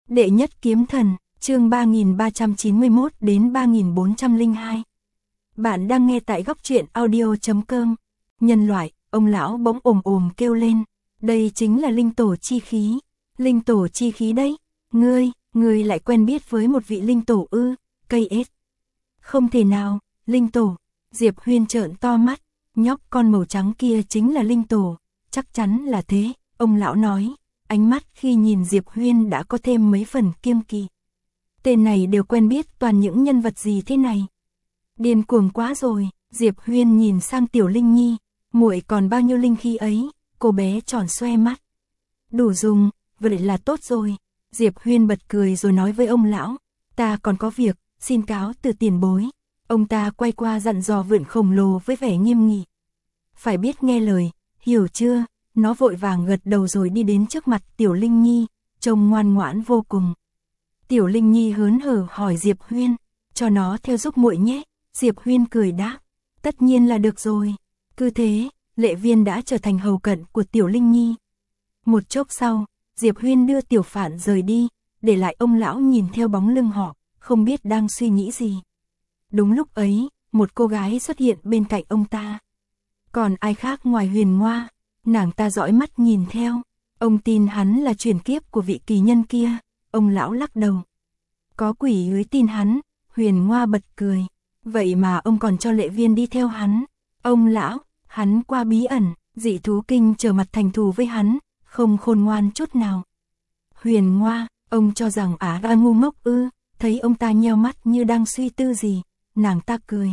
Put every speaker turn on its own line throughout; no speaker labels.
Đệ nhất kiếm thần, chương 3391 đến 3402. Bạn đang nghe tại góc truyện audio.com. Nhân loại, ông lão bỗng ồm ồm kêu lên. Đây chính là linh tổ chi khí. Linh tổ chi khí đấy. Ngươi lại quen biết với một vị linh tổ ư? Cây ết. Không thể nào, linh tổ. Diệp Huyên trợn to mắt. Nhóc con màu trắng kia chính là linh tổ. Chắc chắn là thế, ông lão nói. Ánh mắt khi nhìn Diệp Huyên đã có thêm mấy phần kiêng kỵ. Tên này đều quen biết toàn những nhân vật gì thế này. Điên cuồng quá rồi, Diệp Huyên nhìn sang Tiểu Linh Nhi, muội còn bao nhiêu linh khí ấy, cô bé tròn xoe mắt. Đủ dùng, vậy là tốt rồi. Diệp Huyên bật cười rồi nói với ông lão, ta còn có việc, xin cáo từ tiền bối. Ông ta quay qua dặn dò vượn khổng lồ với vẻ nghiêm nghị. Phải biết nghe lời, hiểu chưa? Nó vội vàng gật đầu rồi đi đến trước mặt Tiểu Linh Nhi, trông ngoan ngoãn vô cùng. Tiểu Linh Nhi hớn hở hỏi Diệp Huyên, cho nó theo giúp muội nhé. Diệp Huyên cười đáp, tất nhiên là được rồi. Cứ thế, Lệ Viên đã trở thành hầu cận của Tiểu Linh Nhi. Một chốc sau, Diệp Huyên đưa Tiểu Phạn rời đi, để lại ông lão nhìn theo bóng lưng họ, không biết đang suy nghĩ gì. Đúng lúc ấy, một cô gái xuất hiện bên cạnh ông ta. Còn ai khác ngoài Huyền Ngoa, nàng ta dõi mắt nhìn theo. Ông tin hắn là chuyển kiếp của vị kỳ nhân kia. Ông lão lắc đầu. Có quỷ ưới tin hắn. Huyền Ngoa bật cười. Vậy mà ông còn cho Lệ Viên đi theo hắn. Ông lão, hắn qua bí ẩn, dị thú kinh trở mặt thành thù với hắn, không khôn ngoan chút nào. Huyền Ngoa, ông cho rằng ra ngu ngốc ư? Thấy ông ta nheo mắt như đang suy tư gì, nàng ta cười.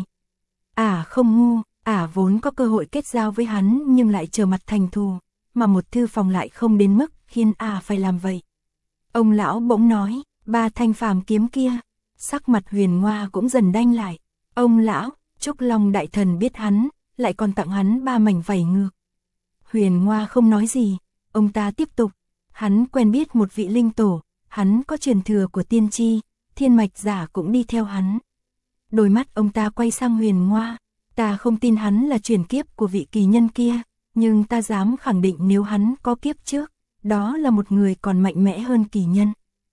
Không ngu, vốn có cơ hội kết giao với hắn nhưng lại trở mặt thành thù, mà một thư phòng lại không đến mức khiến phải làm vậy. Ông lão bỗng nói, 3 thanh phàm kiếm kia. Sắc mặt Huyền Ngoa cũng dần đanh lại. Ông lão, Trúc Long đại thần biết hắn, lại còn tặng hắn 3 mảnh vảy ngược. Huyền Ngoa không nói gì, ông ta tiếp tục. Hắn quen biết một vị linh tổ, hắn có truyền thừa của tiên tri, thiên mạch giả cũng đi theo hắn. Đôi mắt ông ta quay sang Huyền Ngoa. Ta không tin hắn là chuyển kiếp của vị kỳ nhân kia, nhưng ta dám khẳng định nếu hắn có kiếp trước, đó là một người còn mạnh mẽ hơn kỳ nhân.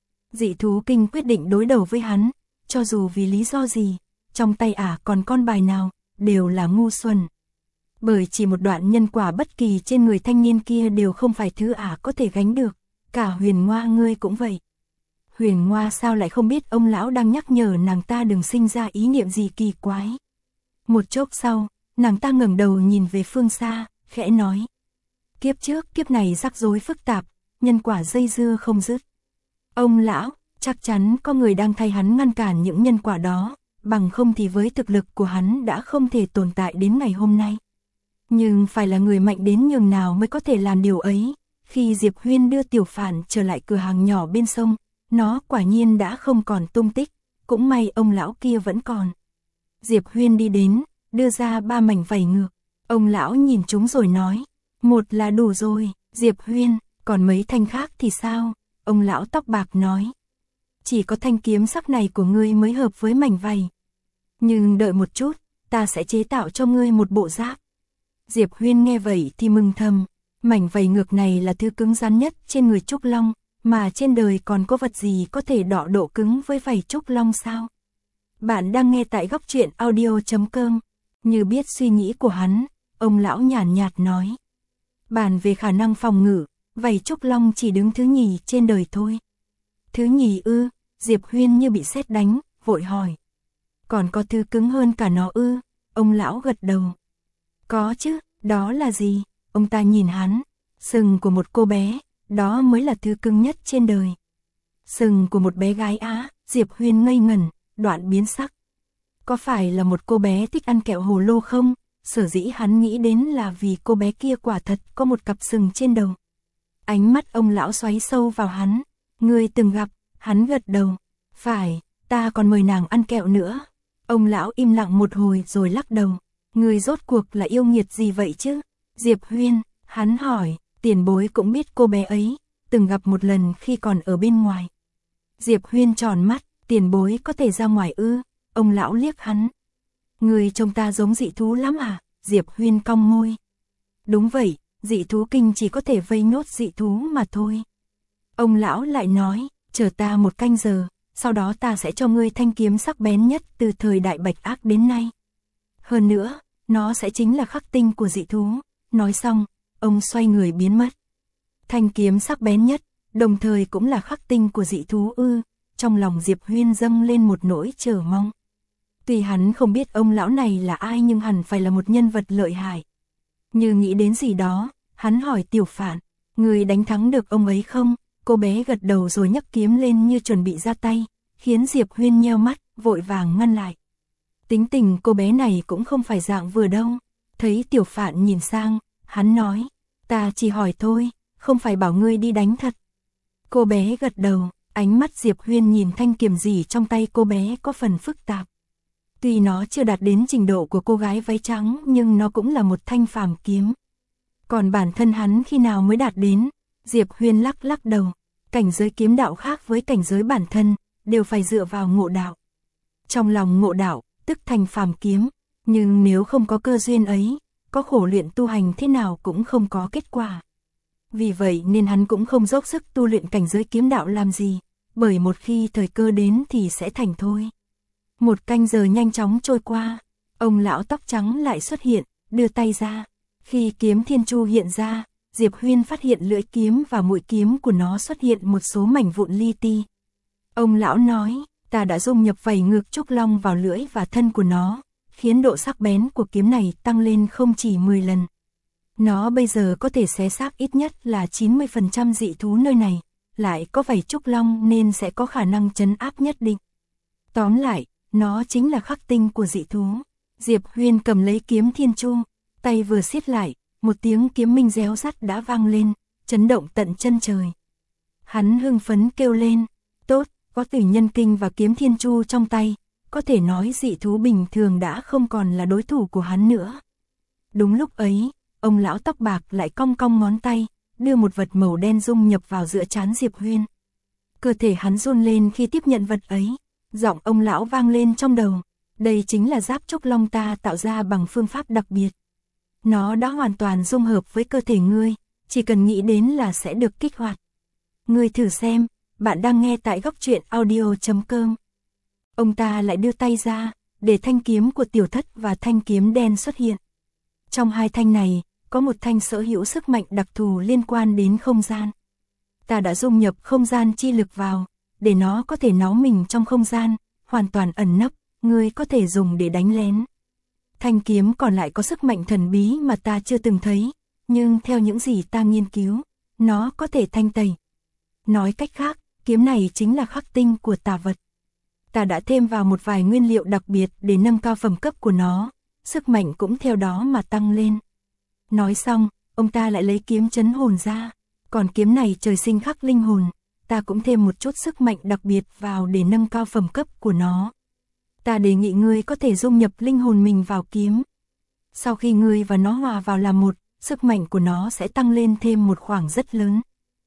Dị thú kinh quyết định đối đầu với hắn, cho dù vì lý do gì, trong tay còn con bài nào, đều là ngu xuẩn. Bởi chỉ một đoạn nhân quả bất kỳ trên người thanh niên kia đều không phải thứ có thể gánh được, cả Huyền Ngoa ngươi cũng vậy. Huyền Ngoa sao lại không biết ông lão đang nhắc nhở nàng ta đừng sinh ra ý niệm gì kỳ quái. Một chốc sau, nàng ta ngẩng đầu nhìn về phương xa, khẽ nói. Kiếp trước kiếp này rắc rối phức tạp, nhân quả dây dưa không dứt. Ông lão, chắc chắn có người đang thay hắn ngăn cản những nhân quả đó, bằng không thì với thực lực của hắn đã không thể tồn tại đến ngày hôm nay. Nhưng phải là người mạnh đến nhường nào mới có thể làm điều ấy. Khi Diệp Huyên đưa Tiểu Phạn trở lại cửa hàng nhỏ bên sông, nó quả nhiên đã không còn tung tích, cũng may ông lão kia vẫn còn. Diệp Huyên đi đến, đưa ra 3 mảnh vảy ngược. Ông lão nhìn chúng rồi nói, một là đủ rồi. Diệp Huyên, còn mấy thanh khác thì sao? Ông lão tóc bạc nói, chỉ có thanh kiếm sắc này của ngươi mới hợp với mảnh vảy. Nhưng đợi một chút, ta sẽ chế tạo cho ngươi một bộ giáp. Diệp Huyên nghe vậy thì mừng thầm, mảnh vảy ngược này là thứ cứng rắn nhất trên người Trúc Long, mà trên đời còn có vật gì có thể đọ độ cứng với vảy Trúc Long sao? Bạn đang nghe tại góc truyện audio.com. Như biết suy nghĩ của hắn, ông lão nhàn nhạt nói. Bàn về khả năng phòng ngự, vảy Trúc Long chỉ đứng thứ nhì trên đời thôi. Thứ nhì ư? Diệp Huyên như bị sét đánh, vội hỏi. Còn có thứ cứng hơn cả nó ư? Ông lão gật đầu. Có chứ, đó là gì? Ông ta nhìn hắn. Sừng của một cô bé, đó mới là thứ cứng nhất trên đời. Sừng của một bé gái Diệp Huyên ngây ngẩn, đoạn biến sắc. Có phải là một cô bé thích ăn kẹo hồ lô không? Sở dĩ hắn nghĩ đến là vì cô bé kia quả thật có một cặp sừng trên đầu. Ánh mắt ông lão xoáy sâu vào hắn. Ngươi từng gặp? Hắn gật đầu. Phải, ta còn mời nàng ăn kẹo nữa. Ông lão im lặng một hồi rồi lắc đầu. Ngươi rốt cuộc là yêu nghiệt gì vậy chứ? Diệp Huyên, hắn hỏi. Tiền bối cũng biết cô bé ấy, từng gặp một lần khi còn ở bên ngoài. Diệp Huyên tròn mắt. Tiền bối có thể ra ngoài ư? Ông lão liếc hắn. Người trông ta giống dị thú lắm Diệp Huyên cong môi. Đúng vậy, dị thú kinh chỉ có thể vây nhốt dị thú mà thôi. Ông lão lại nói, chờ ta 1 canh giờ, sau đó ta sẽ cho ngươi thanh kiếm sắc bén nhất từ thời đại Bạch Ác đến nay. Hơn nữa, nó sẽ chính là khắc tinh của dị thú. Nói xong, ông xoay người biến mất. Thanh kiếm sắc bén nhất, đồng thời cũng là khắc tinh của dị thú ư? Trong lòng Diệp Huyên dâng lên một nỗi chờ mong. Tuy hắn không biết ông lão này là ai nhưng hẳn phải là một nhân vật lợi hại. Như nghĩ đến gì đó, hắn hỏi Tiểu Phạn, người đánh thắng được ông ấy không? Cô bé gật đầu rồi nhấc kiếm lên như chuẩn bị ra tay, khiến Diệp Huyên nheo mắt, vội vàng ngăn lại. Tính tình cô bé này cũng không phải dạng vừa đâu. Thấy Tiểu Phạn nhìn sang, hắn nói, ta chỉ hỏi thôi, không phải bảo ngươi đi đánh thật. Cô bé gật đầu, ánh mắt Diệp Huyên nhìn thanh kiếm gì trong tay cô bé có phần phức tạp. Tuy nó chưa đạt đến trình độ của cô gái váy trắng nhưng nó cũng là một thanh phàm kiếm. Còn bản thân hắn khi nào mới đạt đến? Diệp Huyên lắc lắc đầu, cảnh giới kiếm đạo khác với cảnh giới bản thân, đều phải dựa vào ngộ đạo. Trong lòng ngộ đạo, tức thành phàm kiếm, nhưng nếu không có cơ duyên ấy, có khổ luyện tu hành thế nào cũng không có kết quả. Vì vậy nên hắn cũng không dốc sức tu luyện cảnh giới kiếm đạo làm gì, bởi một khi thời cơ đến thì sẽ thành thôi. 1 canh giờ nhanh chóng trôi qua, ông lão tóc trắng lại xuất hiện, đưa tay ra. Khi kiếm thiên chu hiện ra, Diệp Huyên phát hiện lưỡi kiếm và mũi kiếm của nó xuất hiện một số mảnh vụn li ti. Ông lão nói, ta đã dung nhập vảy ngược trúc long vào lưỡi và thân của nó, khiến độ sắc bén của kiếm này tăng lên không chỉ 10 lần. Nó bây giờ có thể xé xác ít nhất là 90% dị thú nơi này, lại có vảy trúc long nên sẽ có khả năng trấn áp nhất định. Tóm lại, nó chính là khắc tinh của dị thú. Diệp Huyên cầm lấy kiếm thiên chu, tay vừa siết lại, một tiếng kiếm minh réo rắt đã vang lên, chấn động tận chân trời. Hắn hưng phấn kêu lên, tốt, có Tử Nhân Kinh và kiếm thiên chu trong tay, có thể nói dị thú bình thường đã không còn là đối thủ của hắn nữa. Đúng lúc ấy, ông lão tóc bạc lại cong cong ngón tay, đưa một vật màu đen dung nhập vào giữa trán Diệp Huyên. Cơ thể hắn run lên khi tiếp nhận vật ấy, giọng ông lão vang lên trong đầu, đây chính là giáp trúc long ta tạo ra bằng phương pháp đặc biệt. Nó đã hoàn toàn dung hợp với cơ thể ngươi, chỉ cần nghĩ đến là sẽ được kích hoạt. Ngươi thử xem, bạn đang nghe tại góc truyện audio.com. Ông ta lại đưa tay ra, để thanh kiếm của Tiểu Thất và thanh kiếm đen xuất hiện. Trong 2 thanh này, có một thanh sở hữu sức mạnh đặc thù liên quan đến không gian. Ta đã dung nhập không gian chi lực vào, để nó có thể náu mình trong không gian, hoàn toàn ẩn nấp, ngươi có thể dùng để đánh lén. Thanh kiếm còn lại có sức mạnh thần bí mà ta chưa từng thấy, nhưng theo những gì ta nghiên cứu, nó có thể thanh tẩy. Nói cách khác, kiếm này chính là khắc tinh của tà vật. Ta đã thêm vào một vài nguyên liệu đặc biệt để nâng cao phẩm cấp của nó, sức mạnh cũng theo đó mà tăng lên. Nói xong, ông ta lại lấy kiếm chấn hồn ra, còn kiếm này trời sinh khắc linh hồn, ta cũng thêm một chút sức mạnh đặc biệt vào để nâng cao phẩm cấp của nó. Ta đề nghị ngươi có thể dung nhập linh hồn mình vào kiếm. Sau khi ngươi và nó hòa vào làm một, sức mạnh của nó sẽ tăng lên thêm một khoảng rất lớn.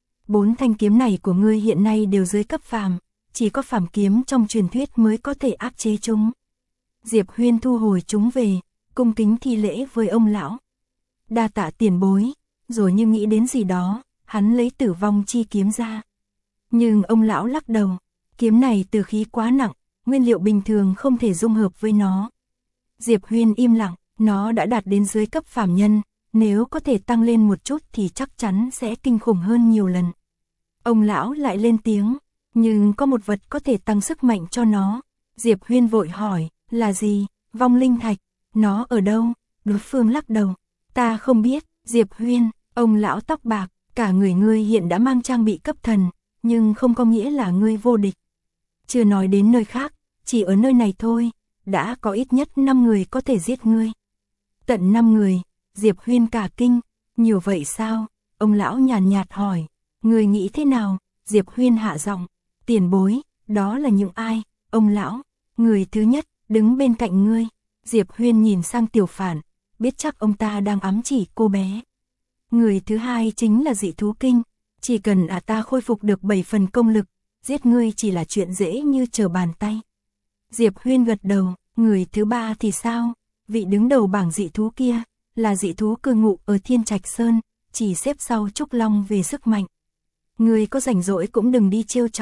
4 thanh kiếm này của ngươi hiện nay đều dưới cấp phàm, chỉ có phàm kiếm trong truyền thuyết mới có thể áp chế chúng. Diệp Huyên thu hồi chúng về, cung kính thi lễ với ông lão. Đa tạ tiền bối, rồi như nghĩ đến gì đó, hắn lấy Tử Vong chi kiếm ra. Nhưng ông lão lắc đầu, kiếm này tử khí quá nặng, nguyên liệu bình thường không thể dung hợp với nó. Diệp Huyên im lặng, nó đã đạt đến dưới cấp phàm nhân, nếu có thể tăng lên một chút thì chắc chắn sẽ kinh khủng hơn nhiều lần. Ông lão lại lên tiếng, nhưng có một vật có thể tăng sức mạnh cho nó. Diệp Huyên vội hỏi, là gì? Vong linh thạch, nó ở đâu? Đối phương lắc đầu, ta không biết. Diệp Huyên, ông lão tóc bạc, cả người ngươi hiện đã mang trang bị cấp thần, nhưng không có nghĩa là ngươi vô địch. Chưa nói đến nơi khác, chỉ ở nơi này thôi, đã có ít nhất 5 người có thể giết ngươi. Tận 5 người, Diệp Huyên cả kinh, nhiều vậy sao? Ông lão nhàn nhạt hỏi, ngươi nghĩ thế nào? Diệp Huyên hạ giọng, tiền bối, đó là những ai? Ông lão, người thứ nhất, đứng bên cạnh ngươi. Diệp Huyên nhìn sang Tiểu Phạn, biết chắc ông ta đang ám chỉ cô bé. Người thứ hai chính là dị thú kinh, chỉ cần ta khôi phục được 7 phần công lực, giết ngươi chỉ là chuyện dễ như trở bàn tay. Diệp Huyên gật đầu, người thứ ba thì sao? Vị đứng đầu bảng dị thú kia, là dị thú cư ngụ ở Thiên Trạch Sơn, chỉ xếp sau Trúc Long về sức mạnh. Ngươi có rảnh rỗi cũng đừng đi trêu chọc.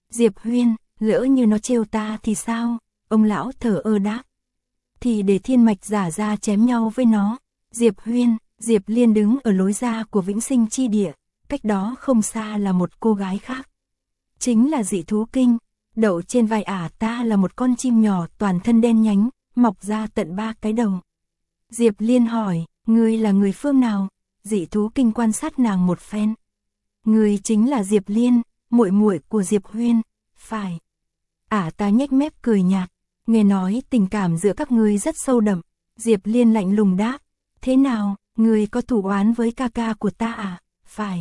Diệp Huyên, lỡ như nó trêu ta thì sao? Ông lão thở ơ đáp. Thì để thiên mạch giả ra chém nhau với nó. Diệp Huyên, Diệp Liên đứng ở lối ra của Vĩnh Sinh chi địa, cách đó không xa là một cô gái khác. Chính là dị thú kinh, đậu trên vai ta là một con chim nhỏ toàn thân đen nhánh, mọc ra tận 3 cái đầu. Diệp Liên hỏi, ngươi là người phương nào? Dị thú kinh quan sát nàng một phen. Ngươi chính là Diệp Liên, muội muội của Diệp Huyên, phải. Ta nhếch mép cười nhạt, nghe nói tình cảm giữa các ngươi rất sâu đậm. Diệp Liên lạnh lùng đáp, thế nào, ngươi có thù oán với ca ca của ta à? Phải.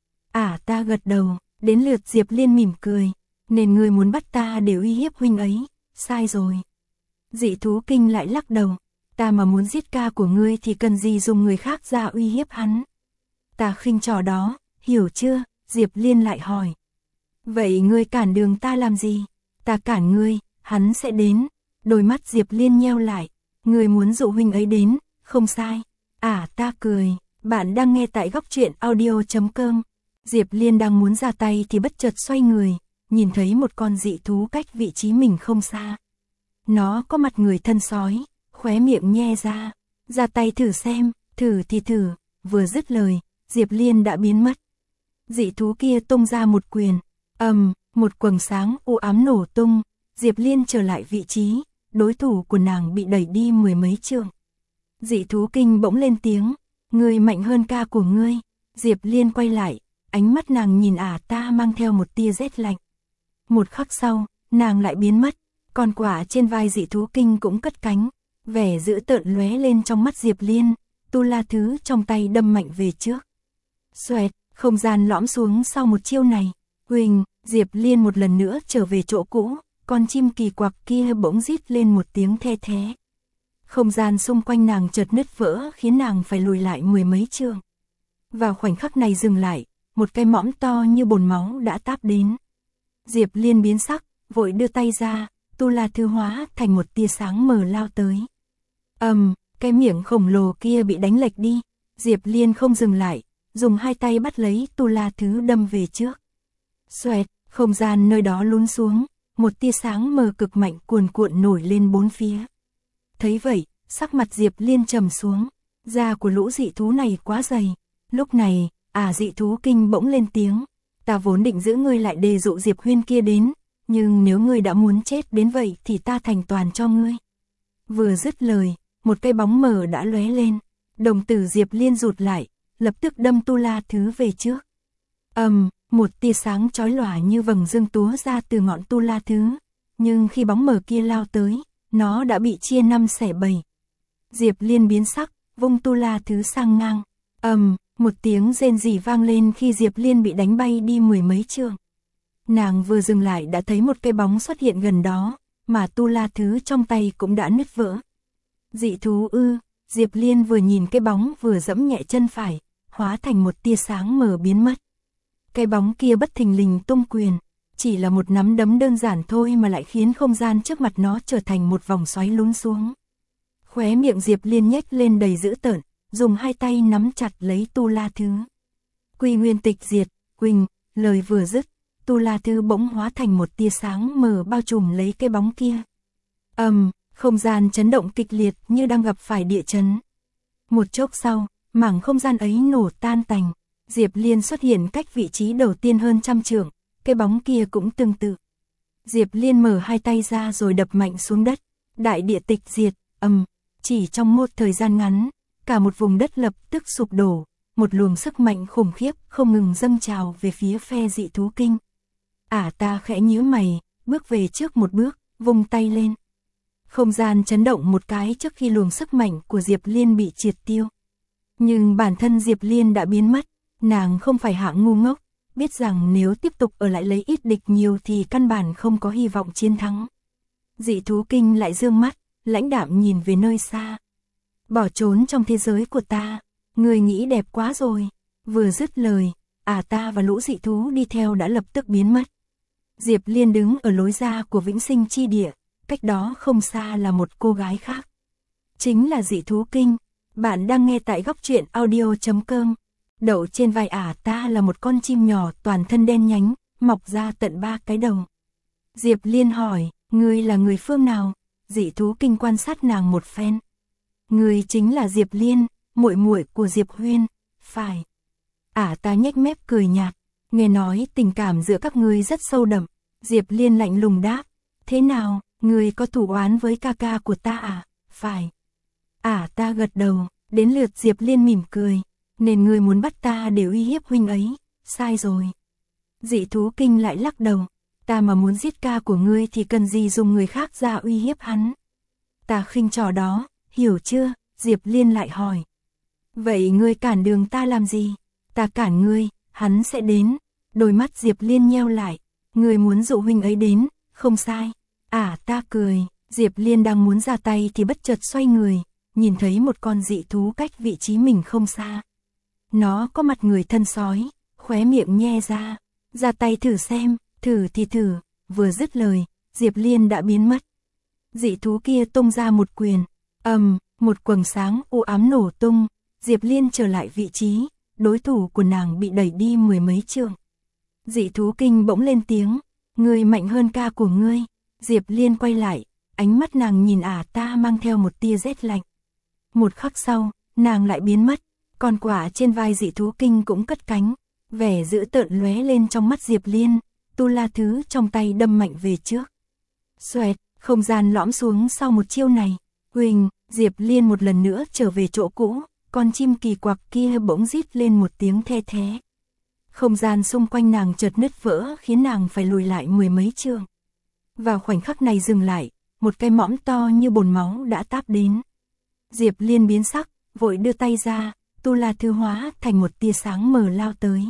Ta gật đầu, đến lượt Diệp Liên mỉm cười, nên ngươi muốn bắt ta để uy hiếp huynh ấy, sai rồi. Dị thú kinh lại lắc đầu, ta mà muốn giết ca của ngươi thì cần gì dùng người khác ra uy hiếp hắn. Ta khinh trò đó, hiểu chưa? Diệp Liên lại hỏi. Vậy ngươi cản đường ta làm gì? Ta cản ngươi, hắn sẽ đến. Đôi mắt Diệp Liên nheo lại, ngươi muốn dụ huynh ấy đến, không sai. Ta cười, bạn đang nghe tại góc truyện audio.com. Diệp Liên đang muốn ra tay thì bất chợt xoay người, nhìn thấy một con dị thú cách vị trí mình không xa. Nó có mặt người thân sói, khóe miệng nhe ra tay thử xem, thử thì thử, vừa dứt lời, Diệp Liên đã biến mất. Dị thú kia tung ra một quyền, một quầng sáng u ám nổ tung, Diệp Liên trở lại vị trí, đối thủ của nàng bị đẩy đi 10 mấy trượng. Dị thú kinh bỗng lên tiếng, ngươi mạnh hơn ca của ngươi. Diệp Liên quay lại, ánh mắt nàng nhìn ta mang theo một tia rét lạnh. Một khắc sau, nàng lại biến mất, con quả trên vai dị thú kinh cũng cất cánh, vẻ dữ tợn lóe lên trong mắt Diệp Liên, tu la thứ trong tay đâm mạnh về trước. Xoẹt, không gian lõm xuống sau một chiêu này, huỳnh, Diệp Liên một lần nữa trở về chỗ cũ, con chim kỳ quặc kia bỗng rít lên một tiếng the thé. Không gian xung quanh nàng chợt nứt vỡ khiến nàng phải lùi lại 10 mấy trượng. Vào khoảnh khắc này dừng lại, một cái mõm to như bồn máu đã táp đến. Diệp Liên biến sắc, vội đưa tay ra, tu la thư hóa thành một tia sáng mờ lao tới. Cái miệng khổng lồ kia bị đánh lệch đi, Diệp Liên không dừng lại, dùng hai tay bắt lấy tu la thứ đâm về trước. Xoẹt, không gian nơi đó lún xuống, một tia sáng mờ cực mạnh cuồn cuộn nổi lên bốn phía. Thấy vậy, sắc mặt Diệp Liên trầm xuống, da của lũ dị thú này quá dày. Lúc này, dị thú kinh bỗng lên tiếng, ta vốn định giữ ngươi lại để dụ Diệp Huyên kia đến, nhưng nếu ngươi đã muốn chết đến vậy thì ta thành toàn cho ngươi. Vừa dứt lời, một cái bóng mờ đã lóe lên, đồng tử Diệp Liên rụt lại, lập tức đâm tu la thứ về trước. Một tia sáng chói lòa như vầng dương túa ra từ ngọn tu la thứ, nhưng khi bóng mờ kia lao tới, nó đã bị chia 5 xẻ 7. Diệp Liên biến sắc, vung tu la thứ sang ngang. Một tiếng rên rỉ vang lên khi Diệp Liên bị đánh bay đi 10 mấy trượng. Nàng vừa dừng lại đã thấy một cái bóng xuất hiện gần đó, mà tu la thứ trong tay cũng đã nứt vỡ. Dị thú ư? Diệp Liên vừa nhìn cái bóng vừa giẫm nhẹ chân phải, hóa thành một tia sáng mờ biến mất. Cái bóng kia bất thình lình tung quyền, chỉ là một nắm đấm đơn giản thôi mà lại khiến không gian trước mặt nó trở thành một vòng xoáy lún xuống. Khóe miệng Diệp Liên nhếch lên đầy dữ tợn, dùng hai tay nắm chặt lấy tu la thứ. Quy nguyên tịch diệt, huỳnh, lời vừa dứt, tu la thứ bỗng hóa thành một tia sáng mờ bao trùm lấy cái bóng kia. Không gian chấn động kịch liệt như đang gặp phải địa chấn. Một chốc sau, mảng không gian ấy nổ tan tành, Diệp Liên xuất hiện cách vị trí đầu tiên hơn 100 trượng, cái bóng kia cũng tương tự. Diệp Liên mở hai tay ra rồi đập mạnh xuống đất, đại địa tịch diệt, chỉ trong một thời gian ngắn, cả một vùng đất lập tức sụp đổ, một luồng sức mạnh khủng khiếp không ngừng dâng trào về phía phe dị thú kinh. Ta khẽ nhíu mày, bước về trước một bước, vung tay lên. Không gian chấn động một cái trước khi luồng sức mạnh của Diệp Liên bị triệt tiêu. Nhưng bản thân Diệp Liên đã biến mất, nàng không phải hạng ngu ngốc, biết rằng nếu tiếp tục ở lại lấy ít địch nhiều thì căn bản không có hy vọng chiến thắng. Dị thú kinh lại dương mắt, lãnh đạm nhìn về nơi xa. Bỏ trốn trong thế giới của ta, người nghĩ đẹp quá rồi. Vừa dứt lời, ta và lũ dị thú đi theo đã lập tức biến mất. Diệp Liên đứng ở lối ra của Vĩnh Sinh chi địa, cách đó không xa là một cô gái khác. Chính là dị thú kinh. Bạn đang nghe tại góc truyện audio.com. Đậu trên vai ta là một con chim nhỏ toàn thân đen nhánh, mọc ra tận 3 cái đầu. Diệp Liên hỏi, ngươi là người phương nào? Dị thú kinh quan sát nàng một phen. Ngươi chính là Diệp Liên, muội muội của Diệp Huyên, phải. Ta nhếch mép cười nhạt, nghe nói tình cảm giữa các ngươi rất sâu đậm. Diệp Liên lạnh lùng đáp, thế nào, ngươi có thù oán với ca ca của ta à? Phải. Ta gật đầu, đến lượt Diệp Liên mỉm cười, nên ngươi muốn bắt ta để uy hiếp huynh ấy, sai rồi. Dị thú kinh lại lắc đầu, ta mà muốn giết ca của ngươi thì cần gì dùng người khác ra uy hiếp hắn. Ta khinh trò đó, hiểu chưa? Diệp Liên lại hỏi. Vậy ngươi cản đường ta làm gì? Ta cản ngươi, hắn sẽ đến. Đôi mắt Diệp Liên nheo lại, ngươi muốn dụ huynh ấy đến, không sai. Ta cười, Diệp Liên đang muốn ra tay thì bất chợt xoay người, nhìn thấy một con dị thú cách vị trí mình không xa. Nó có mặt người thân sói, khóe miệng nhe ra tay thử xem, thử thì thử, vừa dứt lời, Diệp Liên đã biến mất. Dị thú kia tung ra một quyền, một quầng sáng u ám nổ tung, Diệp Liên trở lại vị trí, đối thủ của nàng bị đẩy đi mười mấy trượng. Dị thú kinh bỗng lên tiếng, ngươi mạnh hơn ca của ngươi. Diệp Liên quay lại, ánh mắt nàng nhìn ta mang theo một tia rét lạnh. Một khắc sau, nàng lại biến mất, con quạ trên vai dị thú kinh cũng cất cánh, vẻ dữ tợn lóe lên trong mắt Diệp Liên, tu la thứ trong tay đâm mạnh về trước. Xoẹt, không gian lõm xuống sau một chiêu này, huỳnh, Diệp Liên một lần nữa trở về chỗ cũ, con chim kỳ quặc kia bỗng rít lên một tiếng the thé. Không gian xung quanh nàng chợt nứt vỡ khiến nàng phải lùi lại mười mấy trượng. Vào khoảnh khắc này dừng lại, một cái mõm to như bồn máu đã táp đến. Diệp Liên biến sắc, vội đưa tay ra, tu la thư hóa thành một tia sáng mờ lao tới.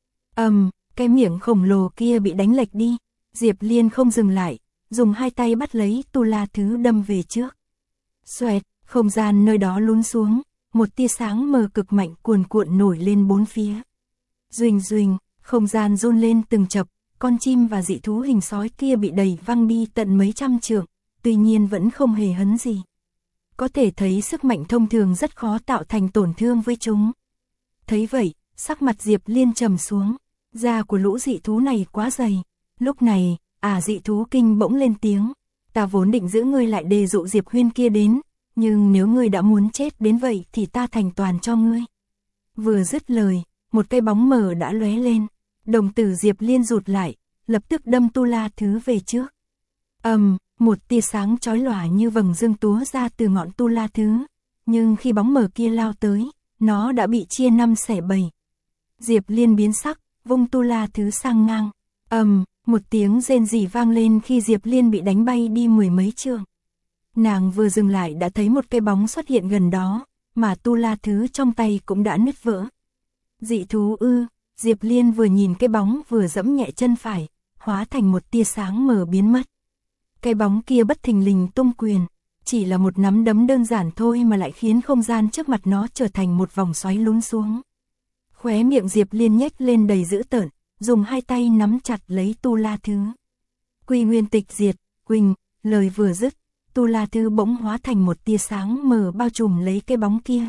Cái miệng khổng lồ kia bị đánh lệch đi, Diệp Liên không dừng lại, dùng hai tay bắt lấy tu la thứ đâm về trước. Xoẹt, không gian nơi đó lún xuống, một tia sáng mờ cực mạnh cuồn cuộn nổi lên bốn phía. Duỳnh duỳnh, không gian run lên từng chập, con chim và dị thú hình sói kia bị đẩy văng đi tận mấy trăm trượng, tuy nhiên vẫn không hề hấn gì. Có thể thấy sức mạnh thông thường rất khó tạo thành tổn thương với chúng. Thấy vậy, sắc mặt Diệp Liên trầm xuống, da của lũ dị thú này quá dày. Lúc này, dị thú kinh bỗng lên tiếng, ta vốn định giữ ngươi lại để dụ Diệp Huyên kia đến, nhưng nếu ngươi đã muốn chết đến vậy thì ta thành toàn cho ngươi. Vừa dứt lời, một cái bóng mờ đã lóe lên, đồng tử Diệp Liên rụt lại, lập tức đâm tu la thứ về trước. Một tia sáng chói lòa như vầng dương túa ra từ ngọn tu la thứ, nhưng khi bóng mờ kia lao tới, nó đã bị chia năm xẻ bảy. Diệp Liên biến sắc, vung tu la thứ sang ngang. Một tiếng rên rỉ vang lên khi Diệp Liên bị đánh bay đi mười mấy trượng. Nàng vừa dừng lại đã thấy một cái bóng xuất hiện gần đó, mà tu la thứ trong tay cũng đã nứt vỡ. Dị thú ư? Diệp Liên vừa nhìn cái bóng vừa giẫm nhẹ chân phải, hóa thành một tia sáng mờ biến mất. Cái bóng kia bất thình lình tung quyền, chỉ là một nắm đấm đơn giản thôi mà lại khiến không gian trước mặt nó trở thành một vòng xoáy lún xuống. Khóe miệng Diệp Liên nhếch lên đầy dữ tợn, dùng hai tay nắm chặt lấy tu la thứ. Quy nguyên tịch diệt, quỳnh, lời vừa dứt, tu la thứ bỗng hóa thành một tia sáng mờ bao trùm lấy cái bóng kia.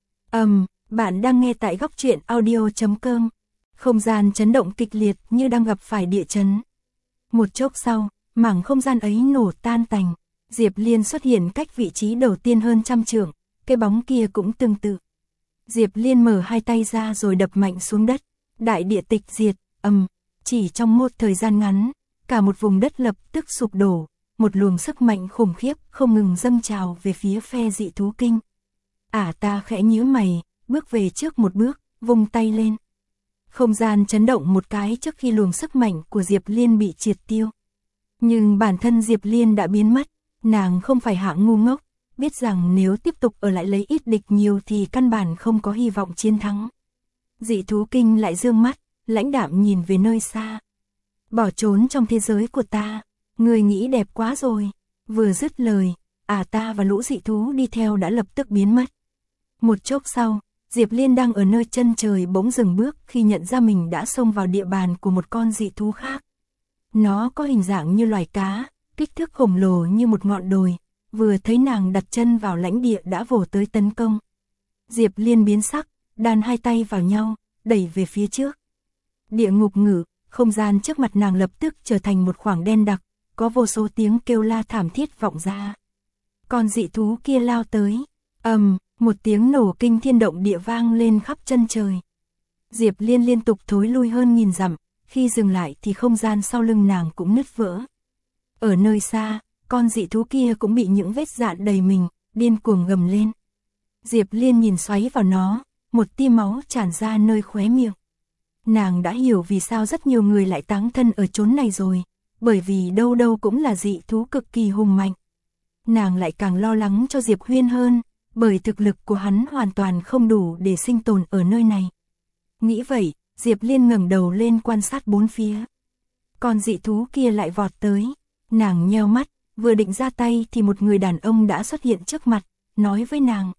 Bạn đang nghe tại góc truyện audio.com. Không gian chấn động kịch liệt như đang gặp phải địa chấn. Một chốc sau, mảng không gian ấy nổ tan tành. Diệp Liên xuất hiện cách vị trí đầu tiên hơn trăm trượng, cái bóng kia cũng tương tự. Diệp Liên mở hai tay ra rồi đập mạnh xuống đất. Đại địa tịch diệt, chỉ trong một thời gian ngắn, cả một vùng đất lập tức sụp đổ, một luồng sức mạnh khủng khiếp không ngừng dâng trào về phía phe dị thú kinh. Ta khẽ nhíu mày, bước về trước một bước, vung tay lên. Không gian chấn động một cái trước khi luồng sức mạnh của Diệp Liên bị triệt tiêu. Nhưng bản thân Diệp Liên đã biến mất, nàng không phải hạng ngu ngốc, biết rằng nếu tiếp tục ở lại lấy ít địch nhiều thì căn bản không có hy vọng chiến thắng. Dị thú kinh lại dương mắt, lãnh đạm nhìn về nơi xa. Bỏ trốn trong thế giới của ta, người nghĩ đẹp quá rồi. Vừa dứt lời, ta và lũ dị thú đi theo đã lập tức biến mất. Một chốc sau, Diệp Liên đang ở nơi chân trời bỗng dừng bước khi nhận ra mình đã xông vào địa bàn của một con dị thú khác. Nó có hình dạng như loài cá, kích thước khổng lồ như một ngọn đồi, vừa thấy nàng đặt chân vào lãnh địa đã vồ tới tấn công. Diệp Liên biến sắc, đan hai tay vào nhau, đẩy về phía trước. Địa ngục ngự, không gian trước mặt nàng lập tức trở thành một khoảng đen đặc, có vô số tiếng kêu la thảm thiết vọng ra. Con dị thú kia lao tới, một tiếng nổ kinh thiên động địa vang lên khắp chân trời. Diệp Liên liên tục thối lui hơn 1000 dặm, khi dừng lại thì không gian sau lưng nàng cũng nứt vỡ. Ở nơi xa, con dị thú kia cũng bị những vết rạn đầy mình, điên cuồng gầm lên. Diệp Liên nhìn xoáy vào nó, một tia máu tràn ra nơi khóe miệng. Nàng đã hiểu vì sao rất nhiều người lại táng thân ở chốn này rồi, bởi vì đâu đâu cũng là dị thú cực kỳ hùng mạnh. Nàng lại càng lo lắng cho Diệp Huyên hơn, bởi thực lực của hắn hoàn toàn không đủ để sinh tồn ở nơi này. Nghĩ vậy, Diệp Liên ngẩng đầu lên quan sát bốn phía. Con dị thú kia lại vọt tới, nàng nheo mắt, vừa định ra tay thì một người đàn ông đã xuất hiện trước mặt, nói với nàng.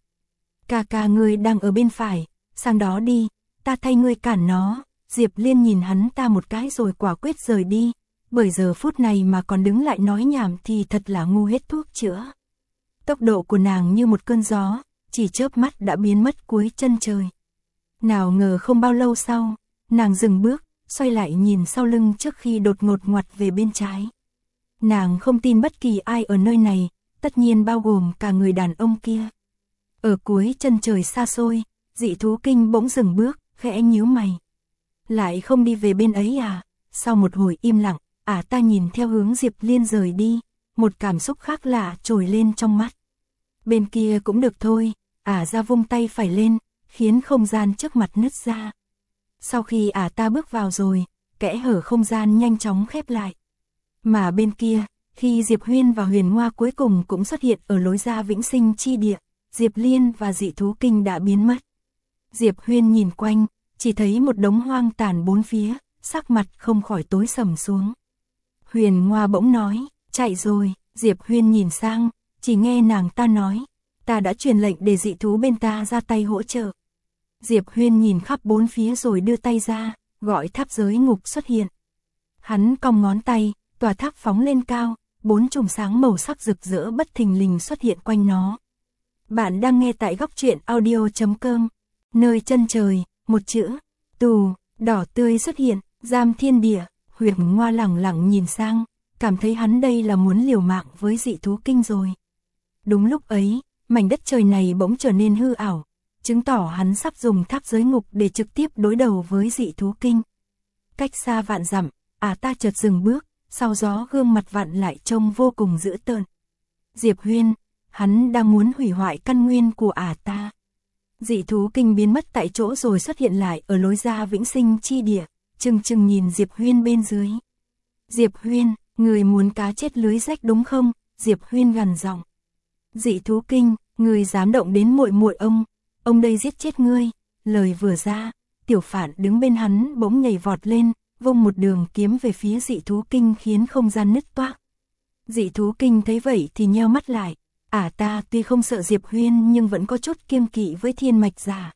Ca ngươi đang ở bên phải, sang đó đi, ta thay ngươi cản nó. Diệp Liên nhìn hắn ta một cái rồi quả quyết rời đi, bởi giờ phút này mà còn đứng lại nói nhảm thì thật là ngu hết thuốc chữa. Tốc độ của nàng như một cơn gió, chỉ chớp mắt đã biến mất cuối chân trời. Nào ngờ không bao lâu sau, nàng dừng bước, xoay lại nhìn sau lưng trước khi đột ngột ngoặt về bên trái. Nàng không tin bất kỳ ai ở nơi này, tất nhiên bao gồm cả người đàn ông kia. Ở cuối chân trời xa xôi, dị thú kinh bỗng dừng bước, khẽ nhíu mày. Lại không đi về bên ấy à? Sau một hồi im lặng, ta nhìn theo hướng Diệp Liên rời đi, một cảm xúc khác lạ trồi lên trong mắt. Bên kia cũng được thôi, ra vung tay phải lên, khiến không gian trước mặt nứt ra. Sau khi ta bước vào rồi, kẽ hở không gian nhanh chóng khép lại. Mà bên kia, khi Diệp Huyên và Huyền Ngoa cuối cùng cũng xuất hiện ở lối ra vĩnh sinh chi địa, Diệp Liên và dị thú kinh đã biến mất. Diệp Huyên nhìn quanh, chỉ thấy một đống hoang tàn bốn phía, sắc mặt không khỏi tối sầm xuống. Huyền Ngoa bỗng nói, chạy rồi. Diệp Huyên nhìn sang, chỉ nghe nàng ta nói, ta đã truyền lệnh để dị thú bên ta ra tay hỗ trợ. Diệp Huyên nhìn khắp bốn phía rồi đưa tay ra, gọi tháp giới ngục xuất hiện. Hắn cong ngón tay, tòa tháp phóng lên cao, 4 chùm sáng màu sắc rực rỡ bất thình lình xuất hiện quanh nó. Bạn đang nghe tại góc truyện audio.com, nơi chân trời, một chữ, tù, đỏ tươi xuất hiện, giam thiên địa. Huyền Ngoa lẳng lặng nhìn sang, cảm thấy hắn đây là muốn liều mạng với dị thú kinh rồi. Đúng lúc ấy, mảnh đất trời này bỗng trở nên hư ảo, chứng tỏ hắn sắp dùng tháp giới ngục để trực tiếp đối đầu với dị thú kinh. Cách xa vạn dặm, ta chợt dừng bước, sau gió gương mặt vặn lại trông vô cùng dữ tợn. Diệp Huyên, hắn đang muốn hủy hoại căn nguyên của ta. Dị thú kinh biến mất tại chỗ rồi xuất hiện lại ở lối ra vĩnh sinh chi địa, chừng chừng nhìn Diệp Huyên bên dưới. Diệp Huyên, người muốn cá chết lưới rách đúng không? Diệp Huyên gằn giọng. Dị thú kinh, người dám động đến muội muội ông đây giết chết ngươi. Lời vừa ra, Tiểu Phản đứng bên hắn bỗng nhảy vọt lên, vung một đường kiếm về phía dị thú kinh khiến không gian nứt toác. Dị thú kinh thấy vậy thì nheo mắt lại, ta tuy không sợ Diệp Huyên nhưng vẫn có chút kiêng kỵ với thiên mạch giả.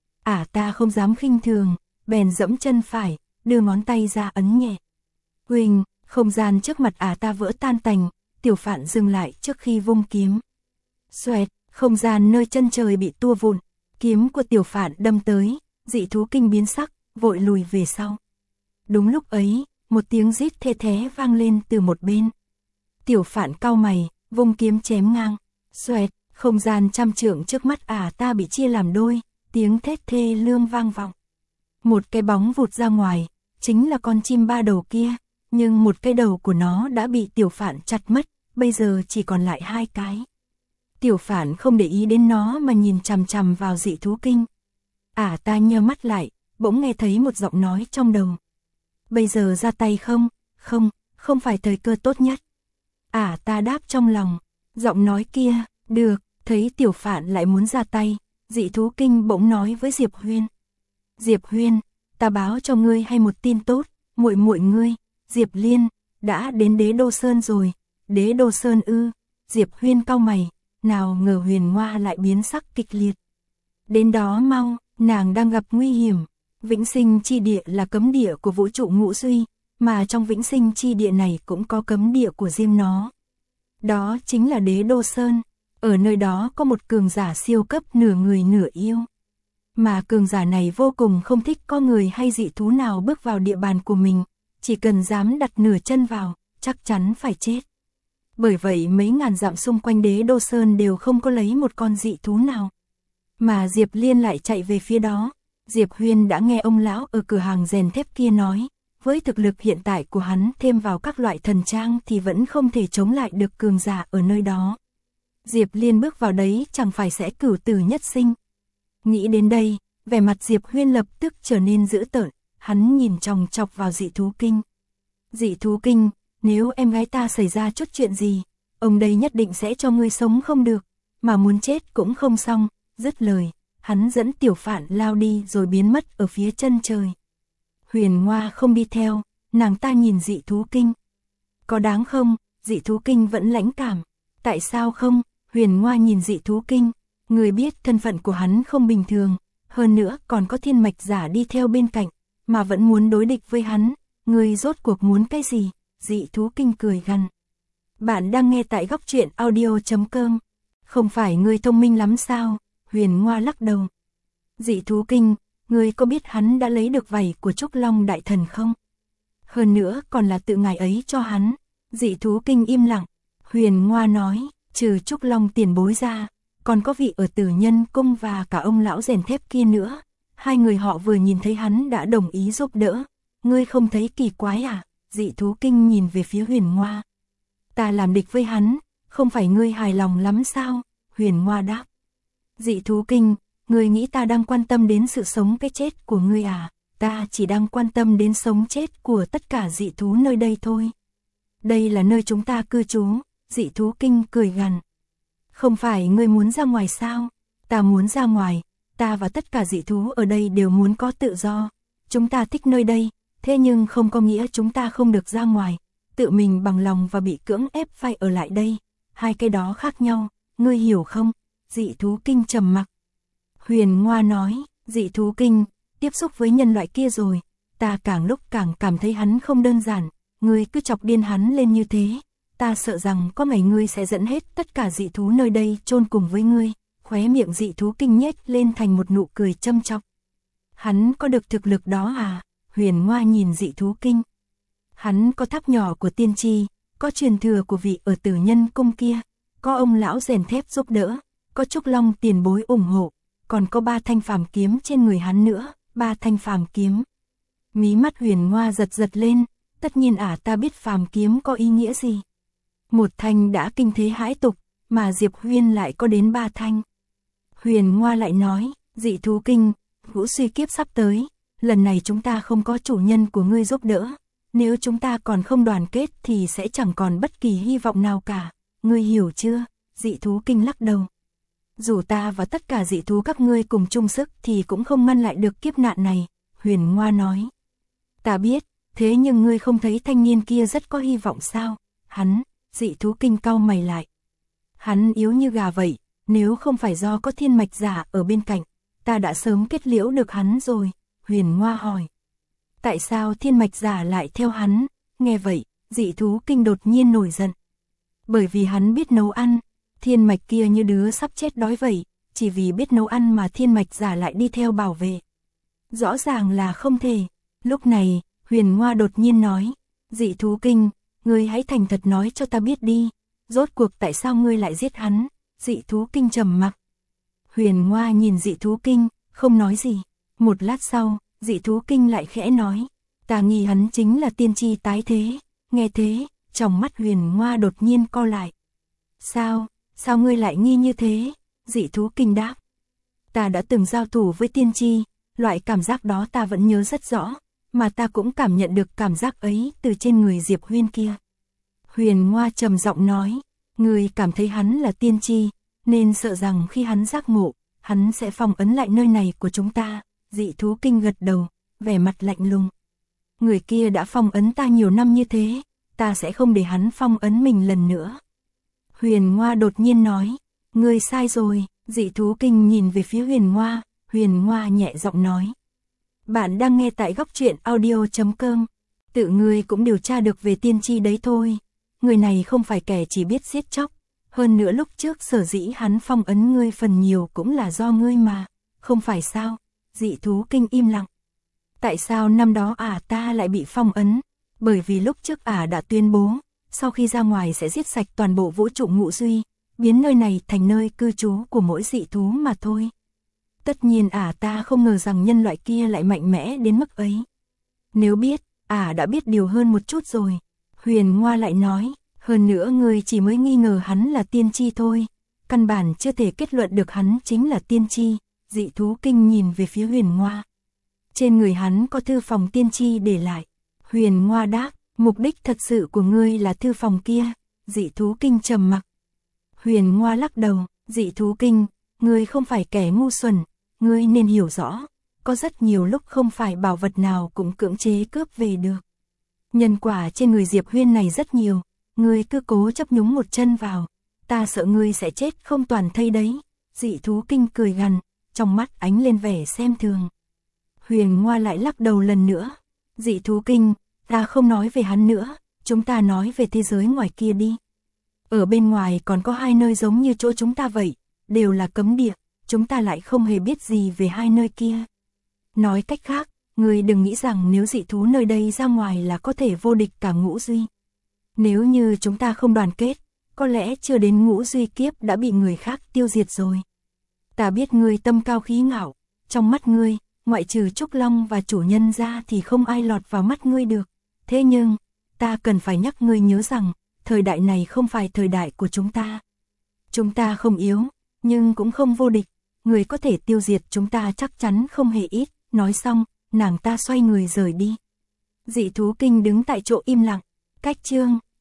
Ta không dám khinh thường, bèn dẫm chân phải, đưa ngón tay ra ấn nhẹ. Huỳnh, không gian trước mặt ta vỡ tan tành, Tiểu Phản dừng lại trước khi vung kiếm. Xoẹt, không gian nơi chân trời bị tua vụn, kiếm của Tiểu Phản đâm tới, dị thú kinh biến sắc, vội lùi về sau. Đúng lúc ấy, một tiếng rít thê thé vang lên từ một bên. Tiểu Phản cau mày, vung kiếm chém ngang. Xoẹt, không gian trăm trượng trước mắt ta bị chia làm đôi, tiếng thét thê lương vang vọng. Một cái bóng vụt ra ngoài, chính là con chim ba đầu kia, nhưng một cái đầu của nó đã bị Tiểu Phản chặt mất, bây giờ chỉ còn lại 2 cái. Tiểu Phản không để ý đến nó mà nhìn chằm chằm vào dị thú kinh. Ta nheo mắt lại, bỗng nghe thấy một giọng nói trong đầu. Bây giờ ra tay không? Không phải thời cơ tốt nhất. Ta đáp trong lòng, giọng nói kia, được. Thấy Tiểu Phản lại muốn ra tay, dị thú kinh bỗng nói với Diệp Huyên. Diệp Huyên, ta báo cho ngươi hay một tin tốt, muội muội ngươi, Diệp Liên, đã đến Đế Đô Sơn rồi. Đế Đô Sơn ư? Diệp Huyên cau mày, nào ngờ Huyền Ngoa lại biến sắc kịch liệt. Đến đó mau, nàng đang gặp nguy hiểm. Vĩnh sinh chi địa là cấm địa của vũ trụ ngũ duy, mà trong vĩnh sinh chi địa này cũng có cấm địa của riêng nó. Đó chính là Đế Đô Sơn, ở nơi đó có một cường giả siêu cấp nửa người nửa yêu. Mà cường giả này vô cùng không thích có người hay dị thú nào bước vào địa bàn của mình, chỉ cần dám đặt nửa chân vào, chắc chắn phải chết. Bởi vậy mấy ngàn dặm xung quanh Đế Đô Sơn đều không có lấy một con dị thú nào. Mà Diệp Liên lại chạy về phía đó. Diệp Huyên đã nghe ông lão ở cửa hàng rèn thép kia nói, với thực lực hiện tại của hắn thêm vào các loại thần trang thì vẫn không thể chống lại được cường giả ở nơi đó. Diệp Liên bước vào đấy chẳng phải sẽ cửu tử nhất sinh. Nghĩ đến đây, vẻ mặt Diệp Huyên lập tức trở nên dữ tợn, hắn nhìn chòng chọc vào dị thú kinh. Dị thú kinh, nếu em gái ta xảy ra chút chuyện gì, ông đây nhất định sẽ cho ngươi sống không được, mà muốn chết cũng không xong. Dứt lời, hắn dẫn Tiểu Phạn lao đi rồi biến mất ở phía chân trời. Huyền Ngoa không đi theo, nàng ta nhìn dị thú kinh. Có đáng không? Dị thú kinh vẫn lãnh cảm. Tại sao không? Huyền Ngoa nhìn dị thú kinh, người biết thân phận của hắn không bình thường, hơn nữa còn có thiên mạch giả đi theo bên cạnh, mà vẫn muốn đối địch với hắn, người rốt cuộc muốn cái gì? Dị thú kinh cười gằn. Bạn đang nghe tại Góc Truyện Audio.com. Không phải ngươi thông minh lắm sao? Huyền Ngoa lắc đầu. Dị thú kinh, ngươi có biết hắn đã lấy được vảy của Trúc Long Đại Thần không? Hơn nữa còn là tự ngài ấy cho hắn. Dị thú kinh im lặng. Huyền Ngoa nói, trừ Trúc Long tiền bối ra, còn có vị ở Tử Nhân Cung và cả ông lão rèn thép kia nữa. Hai người họ vừa nhìn thấy hắn đã đồng ý giúp đỡ. Ngươi không thấy kỳ quái à? Dị thú kinh nhìn về phía Huyền Ngoa. Ta làm địch với hắn, không phải ngươi hài lòng lắm sao? Huyền Ngoa đáp. Dị thú kinh, ngươi nghĩ ta đang quan tâm đến sự sống cái chết của ngươi à? Ta chỉ đang quan tâm đến sống chết của tất cả dị thú nơi đây thôi. Đây là nơi chúng ta cư trú. Dị thú kinh cười gằn. Không phải ngươi muốn ra ngoài sao? Ta muốn ra ngoài, ta và tất cả dị thú ở đây đều muốn có tự do. Chúng ta thích nơi đây, thế nhưng không có nghĩa chúng ta không được ra ngoài. Tự mình bằng lòng và bị cưỡng ép phải ở lại đây. Hai cái đó khác nhau, ngươi hiểu không? Dị thú kinh trầm mặc. Huyền Ngoa nói, dị thú kinh, tiếp xúc với nhân loại kia rồi, ta càng lúc càng cảm thấy hắn không đơn giản, ngươi cứ chọc điên hắn lên như thế, ta sợ rằng có ngày ngươi sẽ dẫn hết tất cả dị thú nơi đây chôn cùng với ngươi. Khóe miệng dị thú kinh nhếch lên thành một nụ cười châm chọc. Hắn có được thực lực đó à? Huyền Ngoa nhìn dị thú kinh. Hắn có tháp nhỏ của tiên tri, có truyền thừa của vị ở Tử Nhân Cung kia, có ông lão rèn thép giúp đỡ, có Trúc Long tiền bối ủng hộ, còn có 3 thanh phàm kiếm trên người hắn nữa, 3 thanh phàm kiếm. Mí mắt Huyền Ngoa giật giật lên, tất nhiên ta biết phàm kiếm có ý nghĩa gì. Một thanh đã kinh thế hãi tục, mà Diệp Huyên lại có đến 3 thanh. Huyền Ngoa lại nói, dị thú kinh, ngũ suy kiếp sắp tới, lần này chúng ta không có chủ nhân của ngươi giúp đỡ, nếu chúng ta còn không đoàn kết thì sẽ chẳng còn bất kỳ hy vọng nào cả, ngươi hiểu chưa? Dị thú kinh lắc đầu. Dù ta và tất cả dị thú các ngươi cùng chung sức thì cũng không ngăn lại được kiếp nạn này, Huyền Ngoa nói. Ta biết, thế nhưng ngươi không thấy thanh niên kia rất có hy vọng sao? Hắn, dị thú kinh cau mày lại. Hắn yếu như gà vậy, nếu không phải do có thiên mạch giả ở bên cạnh, ta đã sớm kết liễu được hắn rồi, Huyền Ngoa hỏi. Tại sao thiên mạch giả lại theo hắn? Nghe vậy, dị thú kinh đột nhiên nổi giận. Bởi vì hắn biết nấu ăn, thiên mạch kia như đứa sắp chết đói vậy, chỉ vì biết nấu ăn mà thiên mạch giả lại đi theo bảo vệ. Rõ ràng là không thể. Lúc này, Huyền Ngoa đột nhiên nói, dị thú kinh, ngươi hãy thành thật nói cho ta biết đi, rốt cuộc tại sao ngươi lại giết hắn? Dị thú kinh trầm mặc. Huyền Ngoa nhìn dị thú kinh, không nói gì. Một lát sau, dị thú kinh lại khẽ nói, ta nghi hắn chính là tiên tri tái thế. Nghe thế, trong mắt Huyền Ngoa đột nhiên co lại. Sao ngươi lại nghi như thế? Dị thú kinh đáp. Ta đã từng giao thủ với tiên tri, loại cảm giác đó ta vẫn nhớ rất rõ, mà ta cũng cảm nhận được cảm giác ấy từ trên người Diệp Huyên kia. Huyền Ngoa trầm giọng nói, ngươi cảm thấy hắn là tiên tri, nên sợ rằng khi hắn giác ngộ, hắn sẽ phong ấn lại nơi này của chúng ta. Dị thú kinh gật đầu, vẻ mặt lạnh lùng. Người kia đã phong ấn ta nhiều năm như thế, ta sẽ không để hắn phong ấn mình lần nữa. Huyền Ngoa đột nhiên nói, ngươi sai rồi. Dị thú kinh nhìn về phía Huyền Ngoa nhẹ giọng nói. Bạn đang nghe tại Góc Truyện Audio.com. Tự ngươi cũng điều tra được về tiên tri đấy thôi. Người này không phải kẻ chỉ biết giết chóc. Hơn nữa lúc trước sở dĩ hắn phong ấn ngươi phần nhiều cũng là do ngươi mà. Không phải sao? Dị thú kinh im lặng. Tại sao năm đó ta lại bị phong ấn? Bởi vì lúc trước đã tuyên bố, sau khi ra ngoài sẽ giết sạch toàn bộ vũ trụ Ngũ Duy, biến nơi này thành nơi cư trú của mỗi dị thú mà thôi. Tất nhiên ta không ngờ rằng nhân loại kia lại mạnh mẽ đến mức ấy. Nếu biết, đã biết điều hơn một chút rồi. Huyền Ngoa lại nói, hơn nữa người chỉ mới nghi ngờ hắn là tiên tri thôi, căn bản chưa thể kết luận được hắn chính là tiên tri. Dị thú kinh nhìn về phía Huyền Ngoa. Trên người hắn có thư phòng tiên tri để lại. Huyền Ngoa đáp, mục đích thật sự của ngươi là thư phòng kia. Dị thú kinh trầm mặc. Huyền Ngoa lắc đầu, dị thú kinh, ngươi không phải kẻ ngu xuẩn, ngươi nên hiểu rõ, có rất nhiều lúc không phải bảo vật nào cũng cưỡng chế cướp về được. Nhân quả trên người Diệp Huyên này rất nhiều, ngươi cứ cố chấp nhúng một chân vào, ta sợ ngươi sẽ chết không toàn thây đấy. Dị thú kinh cười gằn, trong mắt ánh lên vẻ xem thường. Huyền Ngoa lại lắc đầu lần nữa, dị thú kinh, ta không nói về hắn nữa, chúng ta nói về thế giới ngoài kia đi. Ở bên ngoài còn có hai nơi giống như chỗ chúng ta vậy, đều là cấm địa, chúng ta lại không hề biết gì về hai nơi kia. Nói cách khác, người đừng nghĩ rằng nếu dị thú nơi đây ra ngoài là có thể vô địch cả Ngũ Duy. Nếu như chúng ta không đoàn kết, có lẽ chưa đến Ngũ Duy kiếp đã bị người khác tiêu diệt rồi. Ta biết ngươi tâm cao khí ngạo, trong mắt ngươi, ngoại trừ Trúc Long và chủ nhân ra thì không ai lọt vào mắt ngươi được. Thế nhưng, ta cần phải nhắc ngươi nhớ rằng, thời đại này không phải thời đại của chúng ta. Chúng ta không yếu, nhưng cũng không vô địch, người có thể tiêu diệt chúng ta chắc chắn không hề ít. Nói xong, nàng ta xoay người rời đi. Dị thú kinh đứng tại chỗ im lặng. Cách chương